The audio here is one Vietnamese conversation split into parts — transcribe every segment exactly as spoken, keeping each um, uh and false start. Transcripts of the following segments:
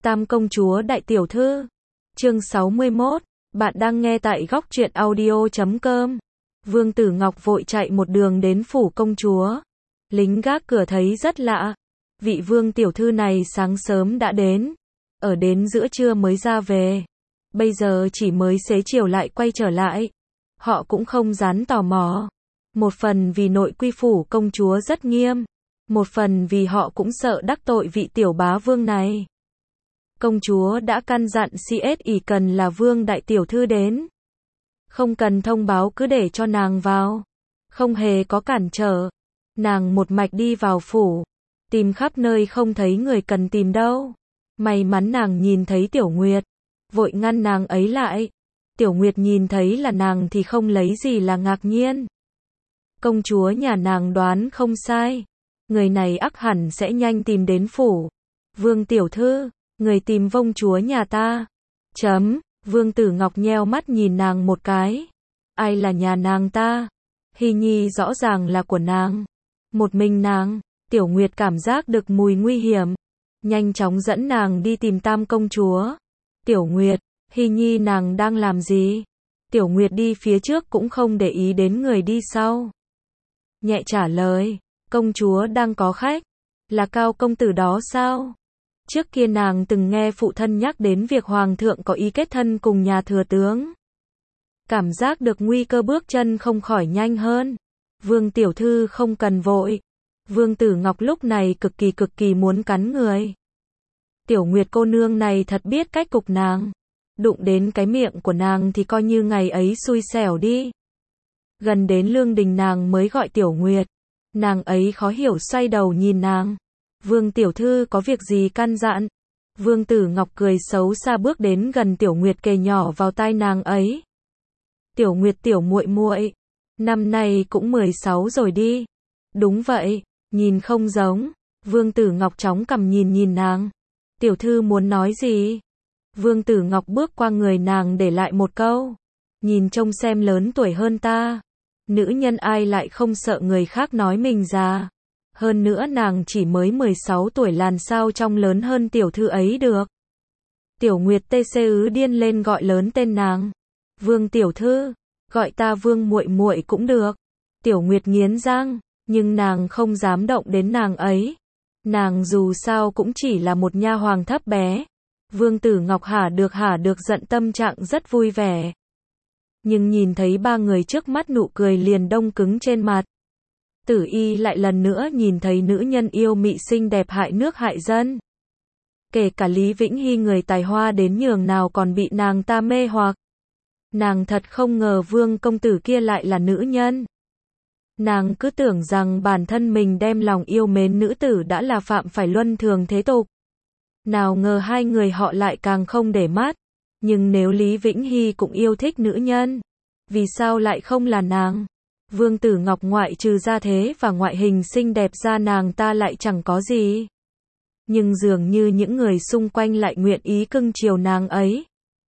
Tam công chúa đại tiểu thư. Chương sáu mươi mốt. Bạn đang nghe tại góc truyện audio chấm com. Vương Tử Ngọc vội chạy một đường đến phủ công chúa. Lính gác cửa thấy rất lạ. Vị vương tiểu thư này sáng sớm đã đến. Ở đến giữa trưa mới ra về. Bây giờ chỉ mới xế chiều lại quay trở lại. Họ cũng không dám tò mò. Một phần vì nội quy phủ công chúa rất nghiêm. Một phần vì họ cũng sợ đắc tội vị tiểu bá vương này. Công chúa đã căn dặn xê ét i cần là vương đại tiểu thư đến. Không cần thông báo, cứ để cho nàng vào. Không hề có cản trở. Nàng một mạch đi vào phủ. Tìm khắp nơi không thấy người cần tìm đâu. May mắn nàng nhìn thấy Tiểu Nguyệt. Vội ngăn nàng ấy lại. Tiểu Nguyệt nhìn thấy là nàng thì không lấy gì là ngạc nhiên. Công chúa nhà nàng đoán không sai. Người này ắt hẳn sẽ nhanh tìm đến phủ. Vương tiểu thư, người tìm vông chúa nhà ta. Chấm, Vương Tử Ngọc nheo mắt nhìn nàng một cái. Ai là nhà nàng ta? Hy Nhi rõ ràng là của nàng. Một mình nàng. Tiểu Nguyệt cảm giác được mùi nguy hiểm. Nhanh chóng dẫn nàng đi tìm Tam công chúa. Tiểu Nguyệt, Hy Nhi nàng đang làm gì? Tiểu Nguyệt đi phía trước cũng không để ý đến người đi sau. Nhẹ trả lời, công chúa đang có khách. Là Cao công tử đó sao? Trước kia nàng từng nghe phụ thân nhắc đến việc hoàng thượng có ý kết thân cùng nhà thừa tướng. Cảm giác được nguy cơ, bước chân không khỏi nhanh hơn. Vương tiểu thư không cần vội. Vương Tử Ngọc lúc này cực kỳ cực kỳ muốn cắn người. Tiểu Nguyệt cô nương này thật biết cách cục nàng. Đụng đến cái miệng của nàng thì coi như ngày ấy xui xẻo đi. Gần đến lương đình nàng mới gọi Tiểu Nguyệt. Nàng ấy khó hiểu xoay đầu nhìn nàng. Vương tiểu thư có việc gì căn dặn? Vương Tử Ngọc cười xấu xa bước đến gần Tiểu Nguyệt, kề nhỏ vào tai nàng ấy. Tiểu Nguyệt tiểu muội muội, năm nay cũng mười sáu rồi đi. Đúng vậy, nhìn không giống. Vương Tử Ngọc chóng cằm nhìn nhìn nàng. Tiểu thư muốn nói gì? Vương Tử Ngọc bước qua người nàng để lại một câu. Nhìn trông xem lớn tuổi hơn ta. Nữ nhân ai lại không sợ người khác nói mình già. Hơn nữa nàng chỉ mới mười sáu tuổi, làm sao trông lớn hơn tiểu thư ấy được. Tiểu Nguyệt tê xê ứ điên lên gọi lớn tên nàng. Vương tiểu thư, gọi ta Vương muội muội cũng được. Tiểu Nguyệt nghiến răng, nhưng nàng không dám động đến nàng ấy. Nàng dù sao cũng chỉ là một nha hoàng thấp bé. Vương Tử Ngọc hả được hả được giận, tâm trạng rất vui vẻ. Nhưng nhìn thấy ba người trước mắt, nụ cười liền đông cứng trên mặt. Tử Y lại lần nữa nhìn thấy nữ nhân yêu mị xinh đẹp hại nước hại dân. Kể cả Lý Vĩnh Hy người tài hoa đến nhường nào còn bị nàng ta mê hoặc. Nàng thật không ngờ Vương công tử kia lại là nữ nhân. Nàng cứ tưởng rằng bản thân mình đem lòng yêu mến nữ tử đã là phạm phải luân thường thế tục. Nào ngờ hai người họ lại càng không để mắt. Nhưng nếu Lý Vĩnh Hy cũng yêu thích nữ nhân, vì sao lại không là nàng? Vương Tử Ngọc ngoại trừ gia thế và ngoại hình xinh đẹp ra, nàng ta lại chẳng có gì. Nhưng dường như những người xung quanh lại nguyện ý cưng chiều nàng ấy.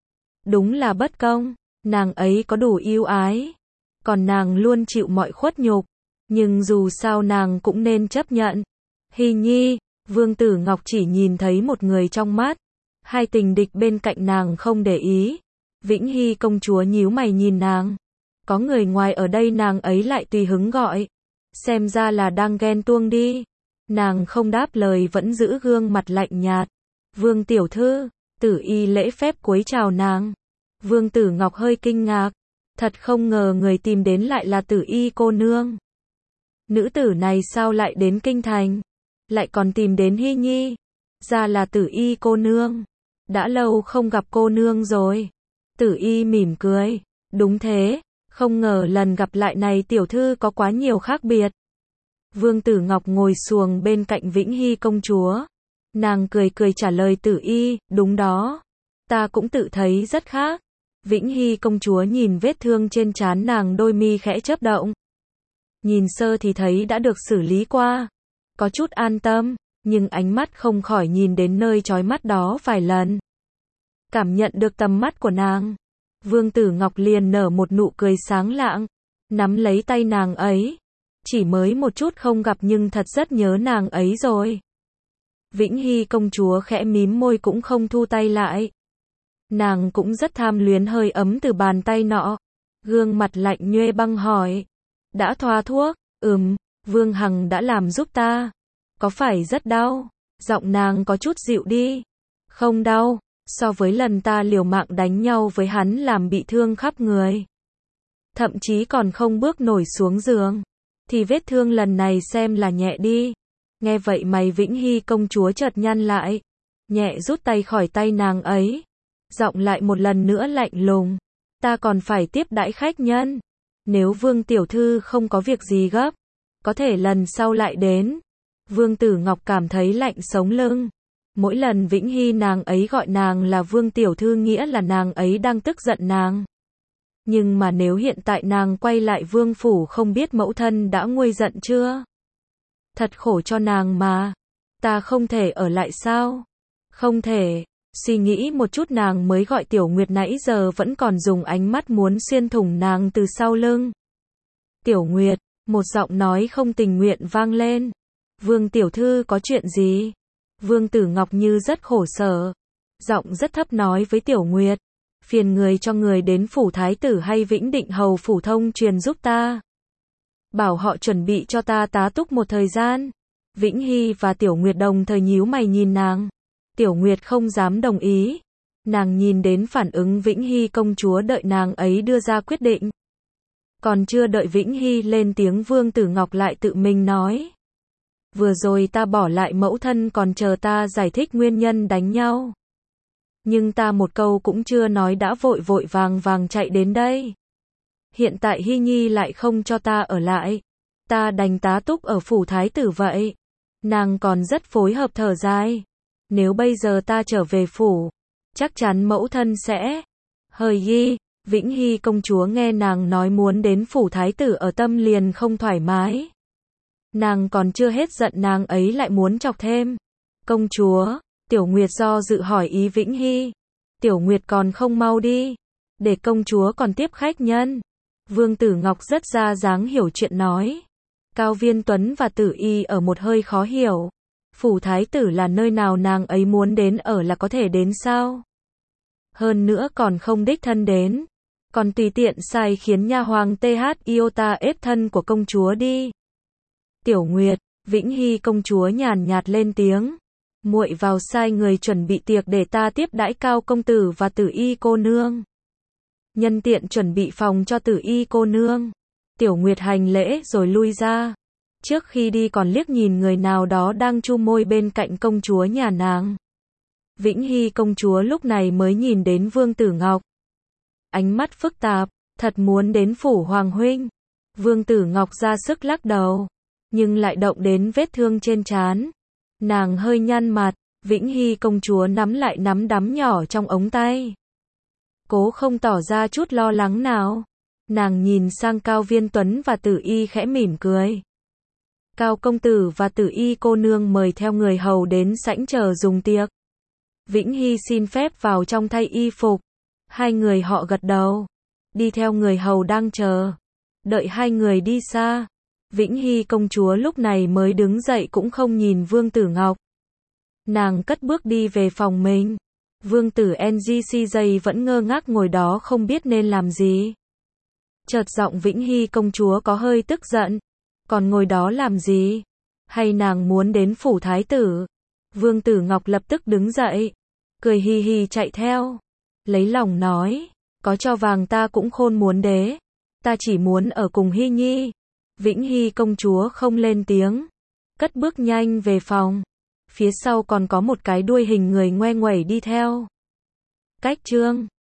Đúng là bất công, nàng ấy có đủ ưu ái. Còn nàng luôn chịu mọi khuất nhục. Nhưng dù sao nàng cũng nên chấp nhận. Hy Nhi, Vương Tử Ngọc chỉ nhìn thấy một người trong mắt. Hai tình địch bên cạnh nàng không để ý. Vĩnh Hy công chúa nhíu mày nhìn nàng. Có người ngoài ở đây nàng ấy lại tùy hứng gọi. Xem ra là đang ghen tuông đi. Nàng không đáp lời, vẫn giữ gương mặt lạnh nhạt. Vương tiểu thư, Tử Y lễ phép cúi chào nàng. Vương Tử Ngọc hơi kinh ngạc. Thật không ngờ người tìm đến lại là Tử Y cô nương. Nữ tử này sao lại đến kinh thành? Lại còn tìm đến Hy Nhi. Ra là Tử Y cô nương. Đã lâu không gặp cô nương rồi. Tử Y mỉm cười. Đúng thế, không ngờ lần gặp lại này tiểu thư có quá nhiều khác biệt. Vương Tử Ngọc ngồi xuồng bên cạnh Vĩnh Hy công chúa. Nàng cười cười trả lời Tử Y, đúng đó. Ta cũng tự thấy rất khác. Vĩnh Hy công chúa nhìn vết thương trên trán nàng, đôi mi khẽ chớp động. Nhìn sơ thì thấy đã được xử lý qua. Có chút an tâm, nhưng ánh mắt không khỏi nhìn đến nơi chói mắt đó vài lần. Cảm nhận được tầm mắt của nàng. Vương Tử Ngọc liền nở một nụ cười sáng lạng. Nắm lấy tay nàng ấy. Chỉ mới một chút không gặp nhưng thật rất nhớ nàng ấy rồi. Vĩnh Hy công chúa khẽ mím môi cũng không thu tay lại. Nàng cũng rất tham luyến hơi ấm từ bàn tay nọ. Gương mặt lạnh nhuê băng hỏi. Đã thoa thuốc? Ừm, Vương Hằng đã làm giúp ta. Có phải rất đau? Giọng nàng có chút dịu đi. Không đau, so với lần ta liều mạng đánh nhau với hắn làm bị thương khắp người. Thậm chí còn không bước nổi xuống giường. Thì vết thương lần này xem là nhẹ đi. Nghe vậy mày Vĩnh Hy công chúa chợt nhăn lại. Nhẹ rút tay khỏi tay nàng ấy. Giọng lại một lần nữa lạnh lùng. Ta còn phải tiếp đãi khách nhân. Nếu Vương tiểu thư không có việc gì gấp, có thể lần sau lại đến. Vương Tử Ngọc cảm thấy lạnh sống lưng. Mỗi lần Vĩnh Hy nàng ấy gọi nàng là Vương tiểu thư nghĩa là nàng ấy đang tức giận nàng. Nhưng mà nếu hiện tại nàng quay lại Vương phủ không biết mẫu thân đã nguôi giận chưa? Thật khổ cho nàng mà. Ta không thể ở lại sao? Không thể. Suy nghĩ một chút nàng mới gọi Tiểu Nguyệt nãy giờ vẫn còn dùng ánh mắt muốn xuyên thủng nàng từ sau lưng. Tiểu Nguyệt, một giọng nói không tình nguyện vang lên. Vương tiểu thư có chuyện gì? Vương Tử Ngọc như rất khổ sở. Giọng rất thấp nói với Tiểu Nguyệt. Phiền người cho người đến phủ thái tử hay Vĩnh Định hầu phủ thông truyền giúp ta. Bảo họ chuẩn bị cho ta tá túc một thời gian. Vĩnh Hy và Tiểu Nguyệt đồng thời nhíu mày nhìn nàng. Tiểu Nguyệt không dám đồng ý. Nàng nhìn đến phản ứng Vĩnh Hy công chúa đợi nàng ấy đưa ra quyết định. Còn chưa đợi Vĩnh Hy lên tiếng Vương Tử Ngọc lại tự mình nói. Vừa rồi ta bỏ lại mẫu thân còn chờ ta giải thích nguyên nhân đánh nhau. Nhưng ta một câu cũng chưa nói đã vội vội vàng vàng chạy đến đây. Hiện tại Hy Nhi lại không cho ta ở lại. Ta đành tá túc ở phủ thái tử vậy. Nàng còn rất phối hợp thở dài. Nếu bây giờ ta trở về phủ, chắc chắn mẫu thân sẽ... Hời Hy, Vĩnh Hy công chúa nghe nàng nói muốn đến phủ thái tử ở tâm liền không thoải mái. Nàng còn chưa hết giận nàng ấy lại muốn chọc thêm. Công chúa, Tiểu Nguyệt do dự hỏi ý Vĩnh Hy. Tiểu Nguyệt còn không mau đi, để công chúa còn tiếp khách nhân. Vương Tử Ngọc rất ra dáng hiểu chuyện nói. Cao Viên Tuấn và Tử Y ở một hơi khó hiểu. Phủ thái tử là nơi nào nàng ấy muốn đến ở là có thể đến sao? Hơn nữa còn không đích thân đến, còn tùy tiện sai khiến nha hoàng tê hát Iota ép thân của công chúa đi. Tiểu Nguyệt, Vĩnh Hy công chúa nhàn nhạt lên tiếng. Muội vào sai người chuẩn bị tiệc để ta tiếp đãi Cao công tử và Tử Y cô nương. Nhân tiện chuẩn bị phòng cho Tử Y cô nương. Tiểu Nguyệt hành lễ rồi lui ra. Trước khi đi còn liếc nhìn người nào đó đang chu môi bên cạnh công chúa nhà nàng. Vĩnh Hy công chúa lúc này mới nhìn đến Vương Tử Ngọc. Ánh mắt phức tạp, thật muốn đến phủ hoàng huynh. Vương Tử Ngọc ra sức lắc đầu, nhưng lại động đến vết thương trên trán. Nàng hơi nhăn mặt, Vĩnh Hy công chúa nắm lại nắm đấm nhỏ trong ống tay. Cố không tỏ ra chút lo lắng nào. Nàng nhìn sang Cao Viên Tuấn và Tử Y khẽ mỉm cười. Cao công tử và Tử Y cô nương mời theo người hầu đến sảnh chờ dùng tiệc. Vĩnh Hy xin phép vào trong thay y phục. Hai người họ gật đầu, đi theo người hầu đang chờ. Đợi hai người đi xa, Vĩnh Hy công chúa lúc này mới đứng dậy cũng không nhìn Vương Tử Ngọc. Nàng cất bước đi về phòng mình. Vương tử en giê xê J vẫn ngơ ngác ngồi đó không biết nên làm gì. Chợt giọng Vĩnh Hy công chúa có hơi tức giận. Còn ngồi đó làm gì? Hay nàng muốn đến phủ thái tử? Vương Tử Ngọc lập tức đứng dậy, cười hì hì chạy theo. Lấy lòng nói, có cho vàng ta cũng khôn muốn đế. Ta chỉ muốn ở cùng Hy Nhi. Vĩnh Hy công chúa không lên tiếng, cất bước nhanh về phòng. Phía sau còn có một cái đuôi hình người ngoe nguẩy đi theo. Cách chương